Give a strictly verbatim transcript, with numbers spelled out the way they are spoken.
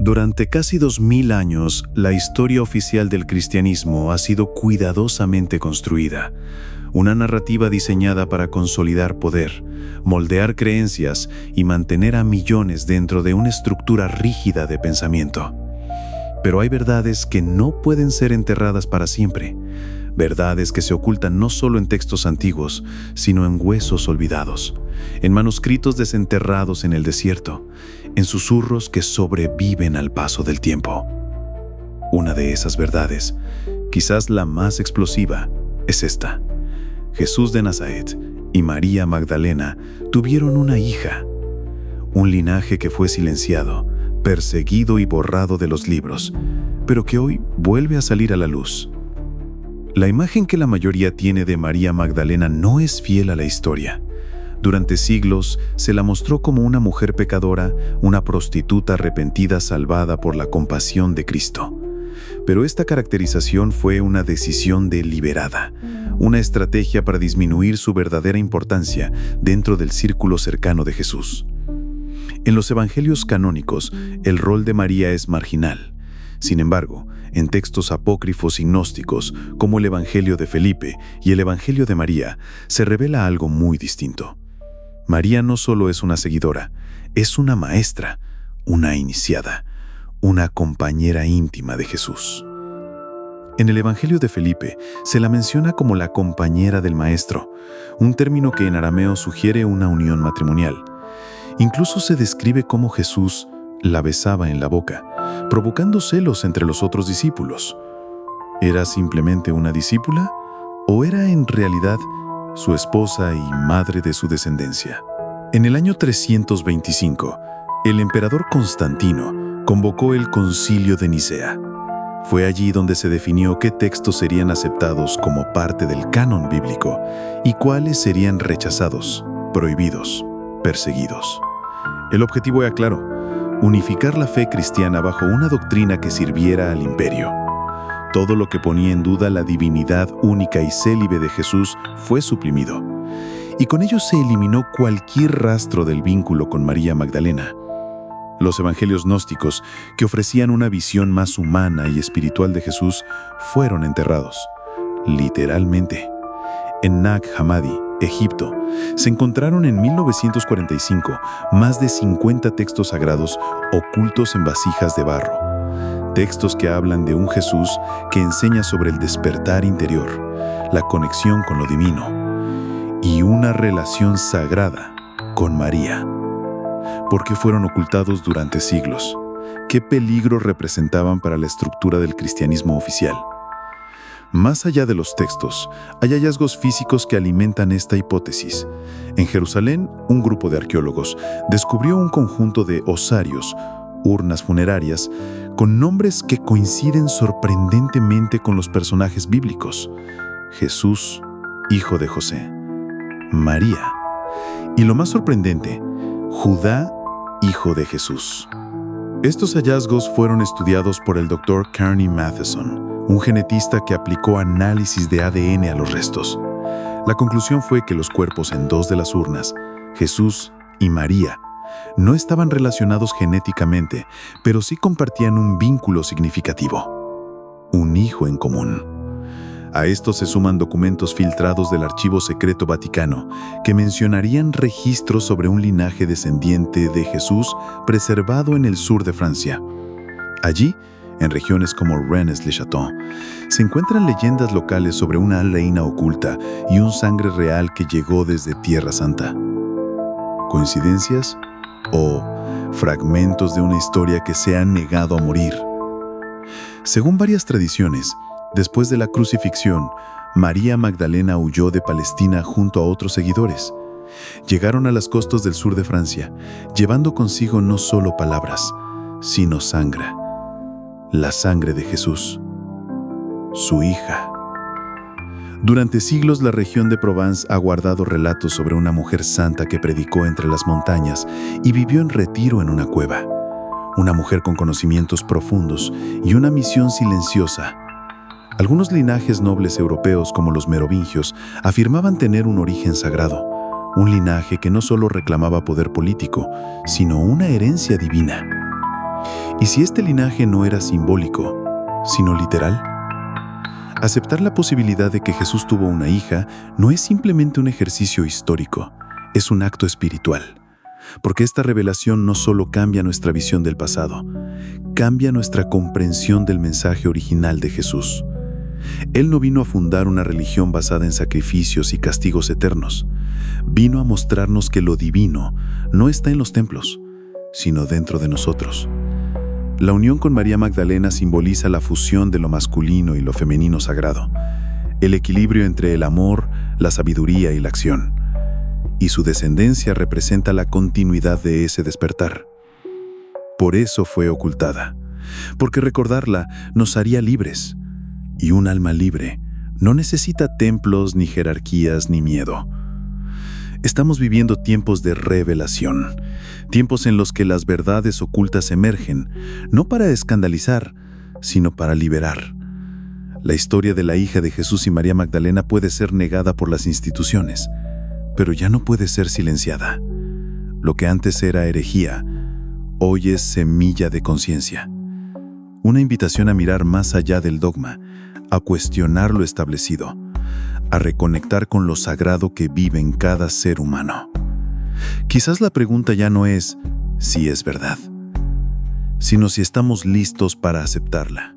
Durante casi dos mil años, la historia oficial del cristianismo ha sido cuidadosamente construida. Una narrativa diseñada para consolidar poder, moldear creencias y mantener a millones dentro de una estructura rígida de pensamiento. Pero hay verdades que no pueden ser enterradas para siempre. Verdades que se ocultan no solo en textos antiguos, sino en huesos olvidados, en manuscritos desenterrados en el desierto, en susurros que sobreviven al paso del tiempo. Una de esas verdades, quizás la más explosiva, es esta. Jesús de Nazaret y María Magdalena tuvieron una hija, un linaje que fue silenciado, perseguido y borrado de los libros, pero que hoy vuelve a salir a la luz. La imagen que la mayoría tiene de María Magdalena no es fiel a la historia. Durante siglos se la mostró como una mujer pecadora, una prostituta arrepentida salvada por la compasión de Cristo. Pero esta caracterización fue una decisión deliberada, una estrategia para disminuir su verdadera importancia dentro del círculo cercano de Jesús. En los evangelios canónicos, el rol de María es marginal. Sin embargo, en textos apócrifos y gnósticos, como el Evangelio de Felipe y el Evangelio de María, se revela algo muy distinto. María no solo es una seguidora, es una maestra, una iniciada, una compañera íntima de Jesús. En el Evangelio de Felipe se la menciona como la compañera del maestro, un término que en arameo sugiere una unión matrimonial. Incluso se describe cómo Jesús la besaba en la boca, provocando celos entre los otros discípulos. ¿Era simplemente una discípula o era en realidad su esposa y madre de su descendencia? En el año trescientos veinticinco, el emperador Constantino convocó el Concilio de Nicea. Fue allí donde se definió qué textos serían aceptados como parte del canon bíblico y cuáles serían rechazados, prohibidos, perseguidos. El objetivo era claro: unificar la fe cristiana bajo una doctrina que sirviera al imperio. Todo lo que ponía en duda la divinidad única y célibe de Jesús fue suprimido, y con ello se eliminó cualquier rastro del vínculo con María Magdalena. Los evangelios gnósticos, que ofrecían una visión más humana y espiritual de Jesús, fueron enterrados, literalmente. En Nag Hammadi, Egipto, se encontraron en mil novecientos cuarenta y cinco más de cincuenta textos sagrados ocultos en vasijas de barro. Textos que hablan de un Jesús que enseña sobre el despertar interior, la conexión con lo divino y una relación sagrada con María. ¿Por qué fueron ocultados durante siglos? ¿Qué peligro representaban para la estructura del cristianismo oficial? Más allá de los textos, hay hallazgos físicos que alimentan esta hipótesis. En Jerusalén, un grupo de arqueólogos descubrió un conjunto de osarios, urnas funerarias, con nombres que coinciden sorprendentemente con los personajes bíblicos: Jesús, hijo de José; María, y lo más sorprendente, Judá, hijo de Jesús. Estos hallazgos fueron estudiados por el doctor Kearney Matheson, un genetista que aplicó análisis de A D N a los restos. La conclusión fue que los cuerpos en dos de las urnas, Jesús y María, no estaban relacionados genéticamente, pero sí compartían un vínculo significativo: un hijo en común. A esto se suman documentos filtrados del Archivo Secreto Vaticano, que mencionarían registros sobre un linaje descendiente de Jesús preservado en el sur de Francia. Allí, en regiones como Rennes-le-Château, se encuentran leyendas locales sobre una reina oculta y un sangre real que llegó desde Tierra Santa. ¿Coincidencias? ¿O fragmentos de una historia que se ha negado a morir? Según varias tradiciones, después de la crucifixión, María Magdalena huyó de Palestina junto a otros seguidores. Llegaron a las costas del sur de Francia, llevando consigo no solo palabras, sino sangre. La sangre de Jesús, su hija. Durante siglos la región de Provence ha guardado relatos sobre una mujer santa que predicó entre las montañas y vivió en retiro en una cueva. Una mujer con conocimientos profundos y una misión silenciosa. Algunos linajes nobles europeos, como los merovingios, afirmaban tener un origen sagrado, un linaje que no solo reclamaba poder político, sino una herencia divina. ¿Y si este linaje no era simbólico, sino literal? Aceptar la posibilidad de que Jesús tuvo una hija no es simplemente un ejercicio histórico, es un acto espiritual. Porque esta revelación no solo cambia nuestra visión del pasado, cambia nuestra comprensión del mensaje original de Jesús. Él no vino a fundar una religión basada en sacrificios y castigos eternos. Vino a mostrarnos que lo divino no está en los templos, sino dentro de nosotros. La unión con María Magdalena simboliza la fusión de lo masculino y lo femenino sagrado, el equilibrio entre el amor, la sabiduría y la acción. Y su descendencia representa la continuidad de ese despertar. Por eso fue ocultada, porque recordarla nos haría libres. Y un alma libre no necesita templos, ni jerarquías, ni miedo. Estamos viviendo tiempos de revelación, tiempos en los que las verdades ocultas emergen, no para escandalizar, sino para liberar. La historia de la hija de Jesús y María Magdalena puede ser negada por las instituciones, pero ya no puede ser silenciada. Lo que antes era herejía, hoy es semilla de conciencia. Una invitación a mirar más allá del dogma, a cuestionar lo establecido, a reconectar con lo sagrado que vive en cada ser humano. Quizás la pregunta ya no es si es verdad, sino si estamos listos para aceptarla.